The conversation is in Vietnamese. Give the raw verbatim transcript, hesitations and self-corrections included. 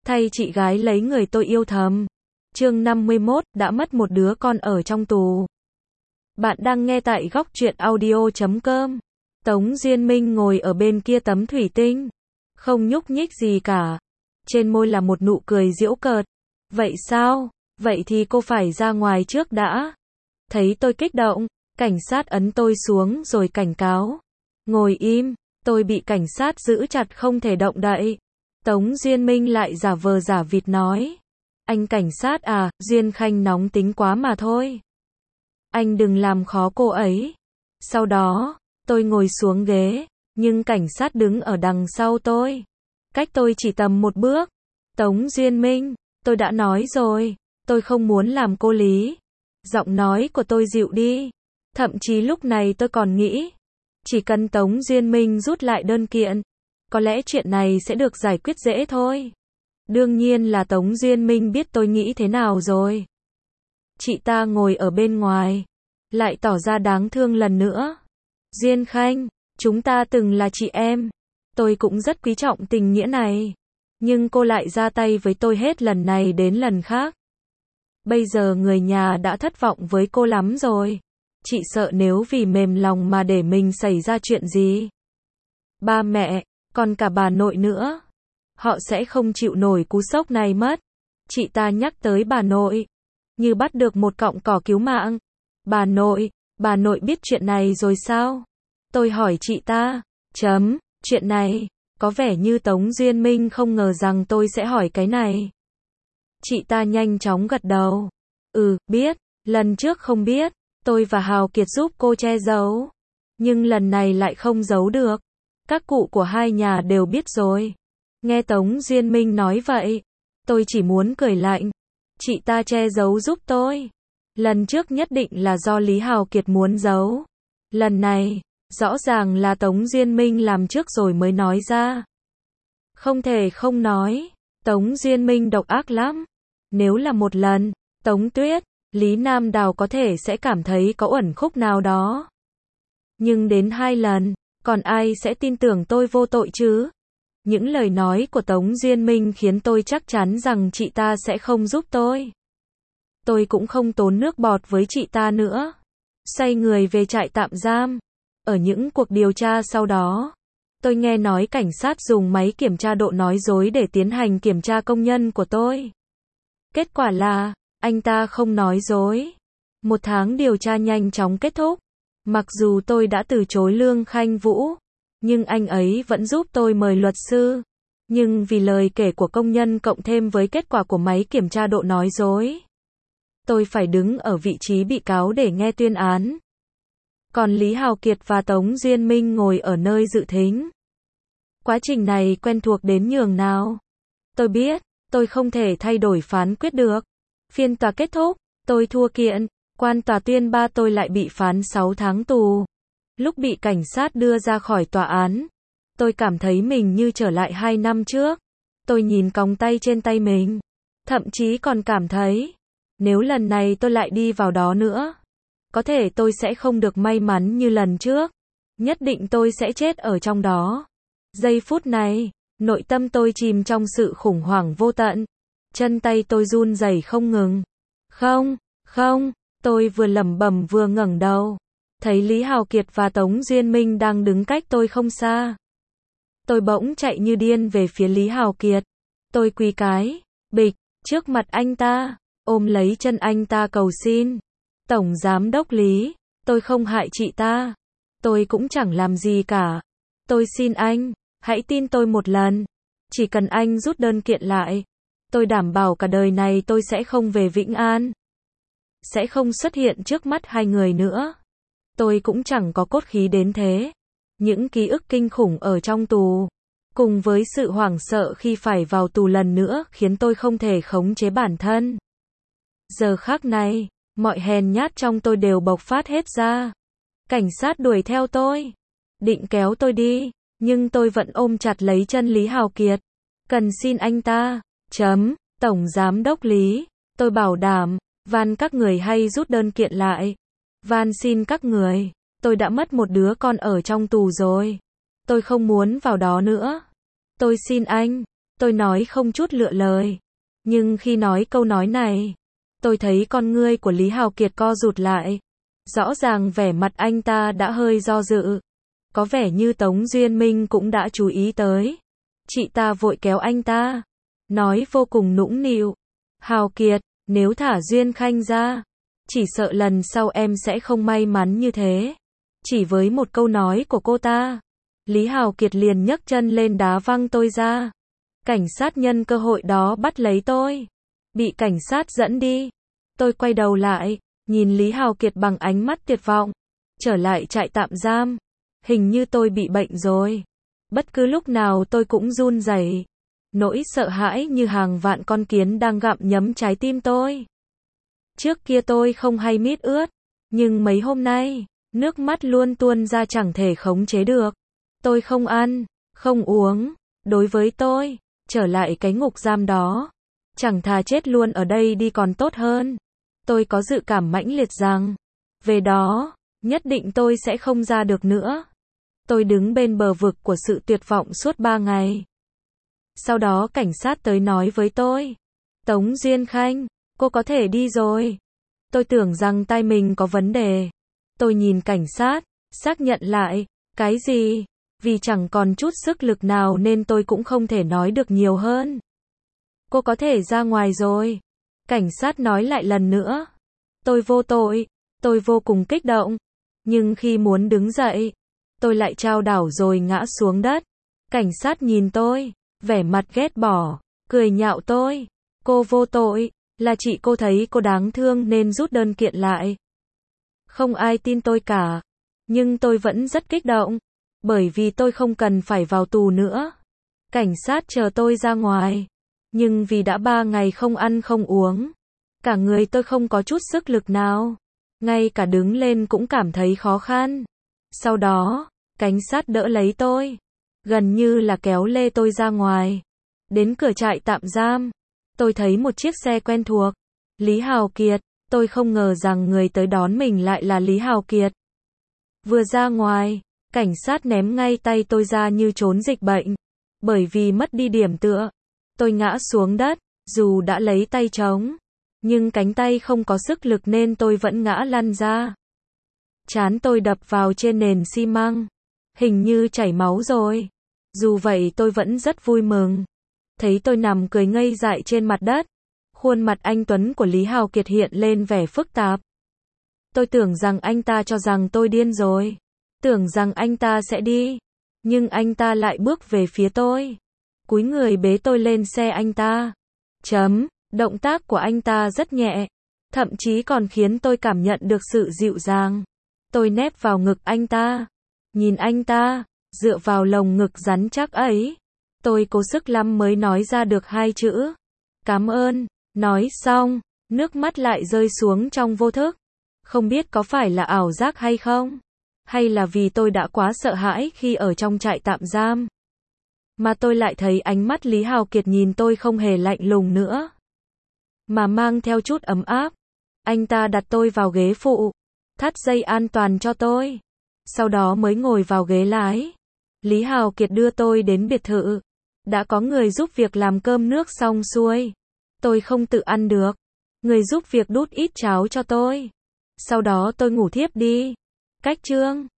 thay chị gái lấy người tôi yêu thầm. Chương năm mươi mốt, đã mất một đứa con ở trong tù. Bạn đang nghe tại góc truyện audio chấm com. Tống Diên Minh ngồi ở bên kia tấm thủy tinh, không nhúc nhích gì cả. Trên môi là một nụ cười giễu cợt. Vậy sao? Vậy thì cô phải ra ngoài trước đã. Thấy tôi kích động, cảnh sát ấn tôi xuống rồi cảnh cáo. Ngồi im, tôi bị cảnh sát giữ chặt không thể động đậy. Tống Diên Minh lại giả vờ giả vịt nói. Anh cảnh sát à, Diên Khanh nóng tính quá mà thôi. Anh đừng làm khó cô ấy. Sau đó, tôi ngồi xuống ghế, nhưng cảnh sát đứng ở đằng sau tôi. Cách tôi chỉ tầm một bước. Tống Diên Minh, tôi đã nói rồi, tôi không muốn làm cô Lý. Giọng nói của tôi dịu đi. Thậm chí lúc này tôi còn nghĩ, chỉ cần Tống Diên Minh rút lại đơn kiện, có lẽ chuyện này sẽ được giải quyết dễ thôi. Đương nhiên là Tống Diên Minh biết tôi nghĩ thế nào rồi. Chị ta ngồi ở bên ngoài, lại tỏ ra đáng thương lần nữa. Diên Khanh, chúng ta từng là chị em. Tôi cũng rất quý trọng tình nghĩa này. Nhưng cô lại ra tay với tôi hết lần này đến lần khác. Bây giờ người nhà đã thất vọng với cô lắm rồi. Chị sợ nếu vì mềm lòng mà để mình xảy ra chuyện gì. Ba mẹ, còn cả bà nội nữa. Họ sẽ không chịu nổi cú sốc này mất. Chị ta nhắc tới bà nội, như bắt được một cọng cỏ cứu mạng. Bà nội, bà nội biết chuyện này rồi sao? Tôi hỏi chị ta. Chấm, chuyện này, có vẻ như Tống Diên Minh không ngờ rằng tôi sẽ hỏi cái này. Chị ta nhanh chóng gật đầu. Ừ, biết, lần trước không biết, tôi và Hào Kiệt giúp cô che giấu. Nhưng lần này lại không giấu được. Các cụ của hai nhà đều biết rồi. Nghe Tống Diên Minh nói vậy, tôi chỉ muốn cười lạnh. Chị ta che giấu giúp tôi. Lần trước nhất định là do Lý Hào Kiệt muốn giấu. Lần này, rõ ràng là Tống Diên Minh làm trước rồi mới nói ra. Không thể không nói, Tống Diên Minh độc ác lắm. Nếu là một lần, Tống Tuyết, Lý Nam Đào có thể sẽ cảm thấy có uẩn khúc nào đó. Nhưng đến hai lần, còn ai sẽ tin tưởng tôi vô tội chứ? Những lời nói của Tống Diên Minh khiến tôi chắc chắn rằng chị ta sẽ không giúp tôi. Tôi cũng không tốn nước bọt với chị ta nữa. Xoay người về trại tạm giam. Ở những cuộc điều tra sau đó, tôi nghe nói cảnh sát dùng máy kiểm tra độ nói dối để tiến hành kiểm tra công nhân của tôi. Kết quả là, anh ta không nói dối. Một tháng điều tra nhanh chóng kết thúc. Mặc dù tôi đã từ chối Lương Khanh Vũ, nhưng anh ấy vẫn giúp tôi mời luật sư. Nhưng vì lời kể của công nhân cộng thêm với kết quả của máy kiểm tra độ nói dối, tôi phải đứng ở vị trí bị cáo để nghe tuyên án. Còn Lý Hào Kiệt và Tống Diên Minh ngồi ở nơi dự thính. Quá trình này quen thuộc đến nhường nào. Tôi biết, tôi không thể thay đổi phán quyết được. Phiên tòa kết thúc, tôi thua kiện, quan tòa tuyên ba tôi lại bị phán sáu tháng tù. Lúc bị cảnh sát đưa ra khỏi tòa án, tôi cảm thấy mình như trở lại hai năm trước. Tôi nhìn còng tay trên tay mình, thậm chí còn cảm thấy, nếu lần này tôi lại đi vào đó nữa, có thể tôi sẽ không được may mắn như lần trước. Nhất định tôi sẽ chết ở trong đó. Giây phút này, nội tâm tôi chìm trong sự khủng hoảng vô tận. Chân tay tôi run rẩy không ngừng. Không, không, tôi vừa lẩm bẩm vừa ngẩng đầu. Thấy Lý Hào Kiệt và Tống Diên Minh đang đứng cách tôi không xa. Tôi bỗng chạy như điên về phía Lý Hào Kiệt. Tôi quỳ cái, bịch, trước mặt anh ta, ôm lấy chân anh ta cầu xin. Tổng Giám đốc Lý, tôi không hại chị ta. Tôi cũng chẳng làm gì cả. Tôi xin anh, hãy tin tôi một lần. Chỉ cần anh rút đơn kiện lại, tôi đảm bảo cả đời này tôi sẽ không về Vĩnh An. Sẽ không xuất hiện trước mắt hai người nữa. Tôi cũng chẳng có cốt khí đến thế. Những ký ức kinh khủng ở trong tù, cùng với sự hoảng sợ khi phải vào tù lần nữa khiến tôi không thể khống chế bản thân. Giờ khắc này, mọi hèn nhát trong tôi đều bộc phát hết ra. Cảnh sát đuổi theo tôi, định kéo tôi đi, nhưng tôi vẫn ôm chặt lấy chân Lý Hào Kiệt. Cần xin anh ta, chấm, Tổng Giám đốc Lý, tôi bảo đảm, van các người hay rút đơn kiện lại. Van xin các người, tôi đã mất một đứa con ở trong tù rồi. Tôi không muốn vào đó nữa. Tôi xin anh, Tôi nói không chút lựa lời. Nhưng khi nói câu nói này, tôi thấy con ngươi của Lý Hào Kiệt co rụt lại. Rõ ràng vẻ mặt anh ta đã hơi do dự. Có vẻ như Tống Duyên Minh cũng đã chú ý tới. Chị ta vội kéo anh ta, nói vô cùng nũng nịu. Hào Kiệt, nếu thả Duyên Khanh ra, chỉ sợ lần sau em sẽ không may mắn như thế. Chỉ với một câu nói của cô ta, Lý Hào Kiệt liền nhấc chân lên đá văng tôi ra. Cảnh sát nhân cơ hội đó bắt lấy tôi. Bị cảnh sát dẫn đi. Tôi quay đầu lại, nhìn Lý Hào Kiệt bằng ánh mắt tuyệt vọng. Trở lại trại tạm giam. Hình như tôi bị bệnh rồi. Bất cứ lúc nào tôi cũng run rẩy. Nỗi sợ hãi như hàng vạn con kiến đang gặm nhấm trái tim tôi. Trước kia tôi không hay mít ướt. Nhưng mấy hôm nay, nước mắt luôn tuôn ra chẳng thể khống chế được. Tôi không ăn, không uống. Đối với tôi, trở lại cái ngục giam đó, chẳng thà chết luôn ở đây đi còn tốt hơn. Tôi có dự cảm mãnh liệt rằng, về đó, nhất định tôi sẽ không ra được nữa. Tôi đứng bên bờ vực của sự tuyệt vọng suốt ba ngày. Sau đó cảnh sát tới nói với tôi, Tống Duyên Khanh, cô có thể đi rồi. Tôi tưởng rằng tai mình có vấn đề. Tôi nhìn cảnh sát, xác nhận lại, cái gì? Vì chẳng còn chút sức lực nào nên tôi cũng không thể nói được nhiều hơn. Cô có thể ra ngoài rồi. Cảnh sát nói lại lần nữa. Tôi vô tội. Tôi vô cùng kích động. Nhưng khi muốn đứng dậy, tôi lại chao đảo rồi ngã xuống đất. Cảnh sát nhìn tôi, vẻ mặt ghét bỏ, cười nhạo tôi. Cô vô tội, là chị cô thấy cô đáng thương nên rút đơn kiện lại. Không ai tin tôi cả. Nhưng tôi vẫn rất kích động. Bởi vì tôi không cần phải vào tù nữa. Cảnh sát chờ tôi ra ngoài. Nhưng vì đã ba ngày không ăn không uống, cả người tôi không có chút sức lực nào. Ngay cả đứng lên cũng cảm thấy khó khăn. Sau đó, cảnh sát đỡ lấy tôi. Gần như là kéo lê tôi ra ngoài. Đến cửa trại tạm giam. Tôi thấy một chiếc xe quen thuộc. Lý Hào Kiệt. Tôi không ngờ rằng người tới đón mình lại là Lý Hào Kiệt. Vừa ra ngoài, cảnh sát ném ngay tay tôi ra như trốn dịch bệnh. Bởi vì mất đi điểm tựa, tôi ngã xuống đất, dù đã lấy tay chống, nhưng cánh tay không có sức lực nên tôi vẫn ngã lăn ra. Trán tôi đập vào trên nền xi măng, hình như chảy máu rồi. Dù vậy tôi vẫn rất vui mừng. Thấy tôi nằm cười ngây dại trên mặt đất, khuôn mặt anh Tuấn của Lý Hào Kiệt hiện lên vẻ phức tạp. Tôi tưởng rằng anh ta cho rằng tôi điên rồi. Tưởng rằng anh ta sẽ đi. Nhưng anh ta lại bước về phía tôi. Cúi người bế tôi lên xe anh ta. Chấm, động tác của anh ta rất nhẹ. Thậm chí còn khiến tôi cảm nhận được sự dịu dàng. Tôi nép vào ngực anh ta. Nhìn anh ta, dựa vào lồng ngực rắn chắc ấy. Tôi cố sức lắm mới nói ra được hai chữ. Cảm ơn. Nói xong, nước mắt lại rơi xuống trong vô thức. Không biết có phải là ảo giác hay không? Hay là vì tôi đã quá sợ hãi khi ở trong trại tạm giam? Mà tôi lại thấy ánh mắt Lý Hào Kiệt nhìn tôi không hề lạnh lùng nữa. Mà mang theo chút ấm áp. Anh ta đặt tôi vào ghế phụ. Thắt dây an toàn cho tôi. Sau đó mới ngồi vào ghế lái. Lý Hào Kiệt đưa tôi đến biệt thự. Đã có người giúp việc làm cơm nước xong xuôi. Tôi không tự ăn được. Người giúp việc đút ít cháo cho tôi. Sau đó tôi ngủ thiếp đi. Cách chương